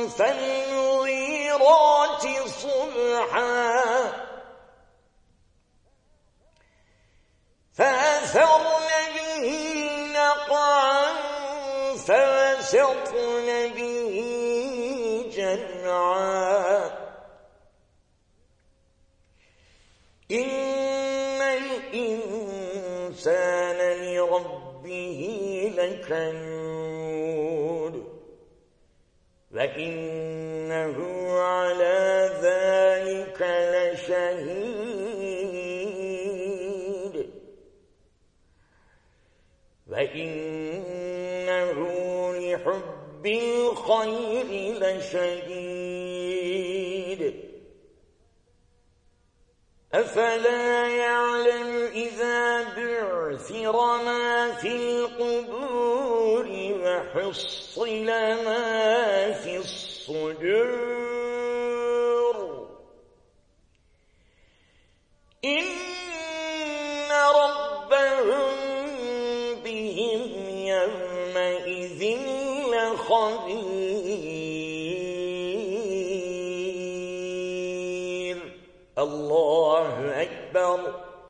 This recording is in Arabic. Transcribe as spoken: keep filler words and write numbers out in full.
فالمغيرات صبحا فأثرن به نقعا فوسطن به جمعا إن الإنسان لربه لكنود وإنه على ذلك لشهيد وإنه لحب الخير لشديد أفلا يعلم إذا بعثر ما في القبور وحصل ما في الصدور إن ربهم بهم يومئذ لخبير الله أكبر.